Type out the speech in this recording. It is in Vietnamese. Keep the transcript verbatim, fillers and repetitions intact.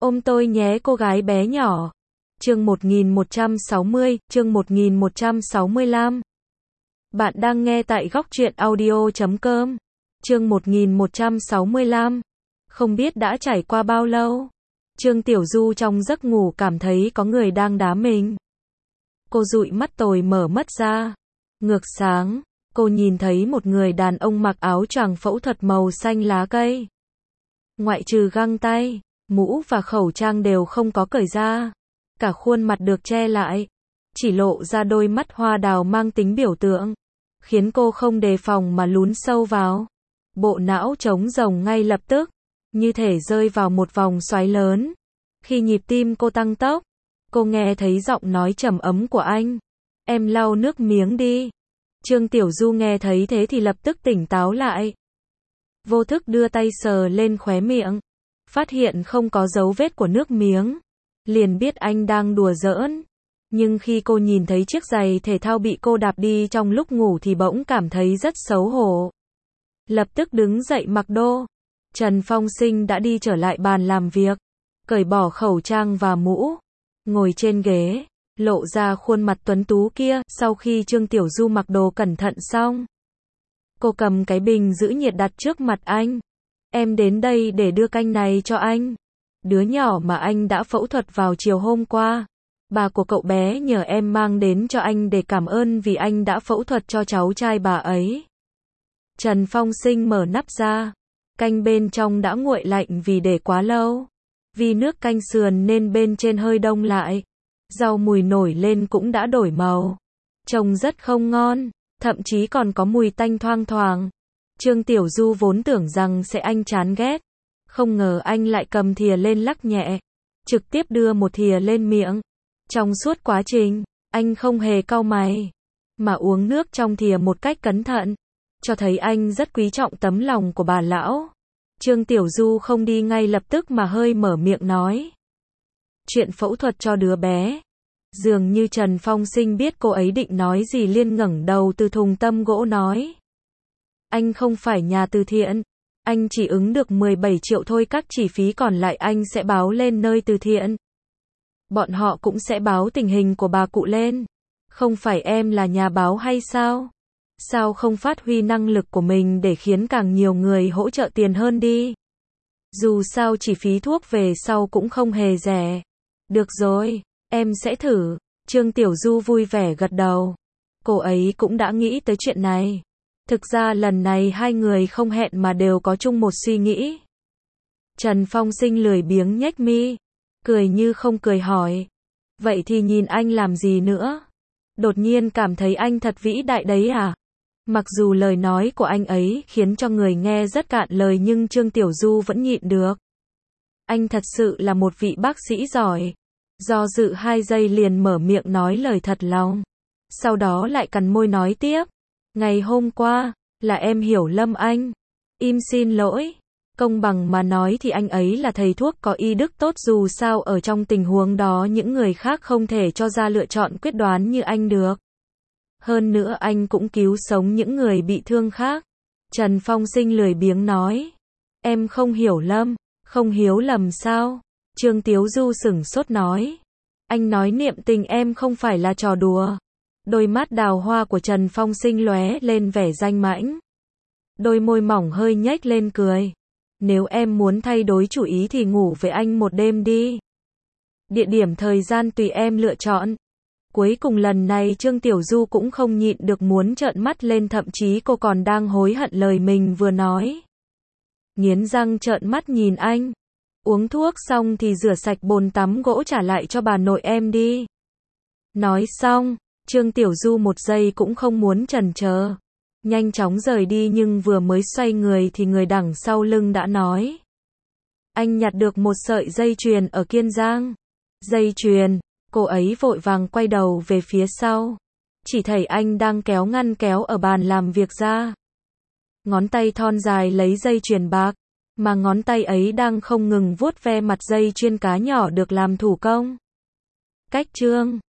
Ôm tôi nhé cô gái bé nhỏ. Chương một nghìn một trăm sáu mươi, chương một nghìn một trăm sáu mươi lăm. Bạn đang nghe tại góc truyện audio chấm com. Chương một nghìn một trăm sáu mươi lăm. Không biết đã trải qua bao lâu. Trương Tiểu Du trong giấc ngủ cảm thấy có người đang đá mình. Cô dụi mắt tồi mở mắt ra. Ngược sáng, cô nhìn thấy một người đàn ông mặc áo choàng phẫu thuật màu xanh lá cây. Ngoại trừ găng tay, mũ và khẩu trang đều không có cởi ra. Cả khuôn mặt được che lại, chỉ lộ ra đôi mắt hoa đào mang tính biểu tượng, khiến cô không đề phòng mà lún sâu vào. Bộ não trống rỗng ngay lập tức, như thể rơi vào một vòng xoáy lớn. Khi nhịp tim cô tăng tốc, cô nghe thấy giọng nói trầm ấm của anh. Em lau nước miếng đi. Trương Tiểu Du nghe thấy thế thì lập tức tỉnh táo lại. Vô thức đưa tay sờ lên khóe miệng, phát hiện không có dấu vết của nước miếng, liền biết anh đang đùa giỡn. Nhưng khi cô nhìn thấy chiếc giày thể thao bị cô đạp đi trong lúc ngủ thì bỗng cảm thấy rất xấu hổ. Lập tức đứng dậy mặc đồ. Trần Phong Sinh đã đi trở lại bàn làm việc, cởi bỏ khẩu trang và mũ, ngồi trên ghế, lộ ra khuôn mặt tuấn tú kia. Sau khi Trương Tiểu Du mặc đồ cẩn thận xong, cô cầm cái bình giữ nhiệt đặt trước mặt anh. Em đến đây để đưa canh này cho anh. Đứa nhỏ mà anh đã phẫu thuật vào chiều hôm qua, bà của cậu bé nhờ em mang đến cho anh để cảm ơn vì anh đã phẫu thuật cho cháu trai bà ấy. Trần Phong Sinh mở nắp ra. Canh bên trong đã nguội lạnh vì để quá lâu. Vì nước canh sườn nên bên trên hơi đông lại. Rau mùi nổi lên cũng đã đổi màu. Trông rất không ngon, thậm chí còn có mùi tanh thoang thoảng. Trương Tiểu Du vốn tưởng rằng sẽ anh chán ghét. Không ngờ anh lại cầm thìa lên lắc nhẹ, trực tiếp đưa một thìa lên miệng. Trong suốt quá trình, anh không hề cau mày, mà uống nước trong thìa một cách cẩn thận, cho thấy anh rất quý trọng tấm lòng của bà lão. Trương Tiểu Du không đi ngay lập tức mà hơi mở miệng nói. Chuyện phẫu thuật cho đứa bé. Dường như Trần Phong Sinh biết cô ấy định nói gì liền ngẩng đầu từ thùng tăm gỗ nói. Anh không phải nhà từ thiện. Anh chỉ ứng được mười bảy triệu thôi, các chi phí còn lại anh sẽ báo lên nơi từ thiện. Bọn họ cũng sẽ báo tình hình của bà cụ lên. Không phải em là nhà báo hay sao? Sao không phát huy năng lực của mình để khiến càng nhiều người hỗ trợ tiền hơn đi? Dù sao chi phí thuốc về sau cũng không hề rẻ. Được rồi, em sẽ thử. Trương Tiểu Du vui vẻ gật đầu. Cô ấy cũng đã nghĩ tới chuyện này. Thực ra lần này hai người không hẹn mà đều có chung một suy nghĩ. Trần Phong Sinh lười biếng nhếch mi, cười như không cười hỏi. Vậy thì nhìn anh làm gì nữa? Đột nhiên cảm thấy anh thật vĩ đại đấy à? Mặc dù lời nói của anh ấy khiến cho người nghe rất cạn lời nhưng Trương Tiểu Du vẫn nhịn được. Anh thật sự là một vị bác sĩ giỏi. Do dự hai giây liền mở miệng nói lời thật lòng. Sau đó lại cắn môi nói tiếp. Ngày hôm qua, là em hiểu lầm anh. Im xin lỗi. Công bằng mà nói thì anh ấy là thầy thuốc có y đức tốt, dù sao ở trong tình huống đó những người khác không thể cho ra lựa chọn quyết đoán như anh được. Hơn nữa anh cũng cứu sống những người bị thương khác. Trần Phong Sinh lười biếng nói. Em không hiểu lầm, không hiếu lầm sao? Trương Tiểu Du sửng sốt nói. Anh nói niệm tình em không phải là trò đùa. Đôi mắt đào hoa của Trần Phong Sinh lóe lên vẻ danh mãnh. Đôi môi mỏng hơi nhếch lên cười. Nếu em muốn thay đổi chủ ý thì ngủ với anh một đêm đi. Địa điểm thời gian tùy em lựa chọn. Cuối cùng lần này Trương Tiểu Du cũng không nhịn được muốn trợn mắt lên, thậm chí cô còn đang hối hận lời mình vừa nói. Nghiến răng trợn mắt nhìn anh. Uống thuốc xong thì rửa sạch bồn tắm gỗ trả lại cho bà nội em đi. Nói xong, Trương Tiểu Du một giây cũng không muốn chần chờ, nhanh chóng rời đi, nhưng vừa mới xoay người thì người đằng sau lưng đã nói. Anh nhặt được một sợi dây chuyền ở Kiên Giang. Dây chuyền, cô ấy vội vàng quay đầu về phía sau. Chỉ thấy anh đang kéo ngăn kéo ở bàn làm việc ra. Ngón tay thon dài lấy dây chuyền bạc, mà ngón tay ấy đang không ngừng vuốt ve mặt dây chuyền cá nhỏ được làm thủ công. Cách Trương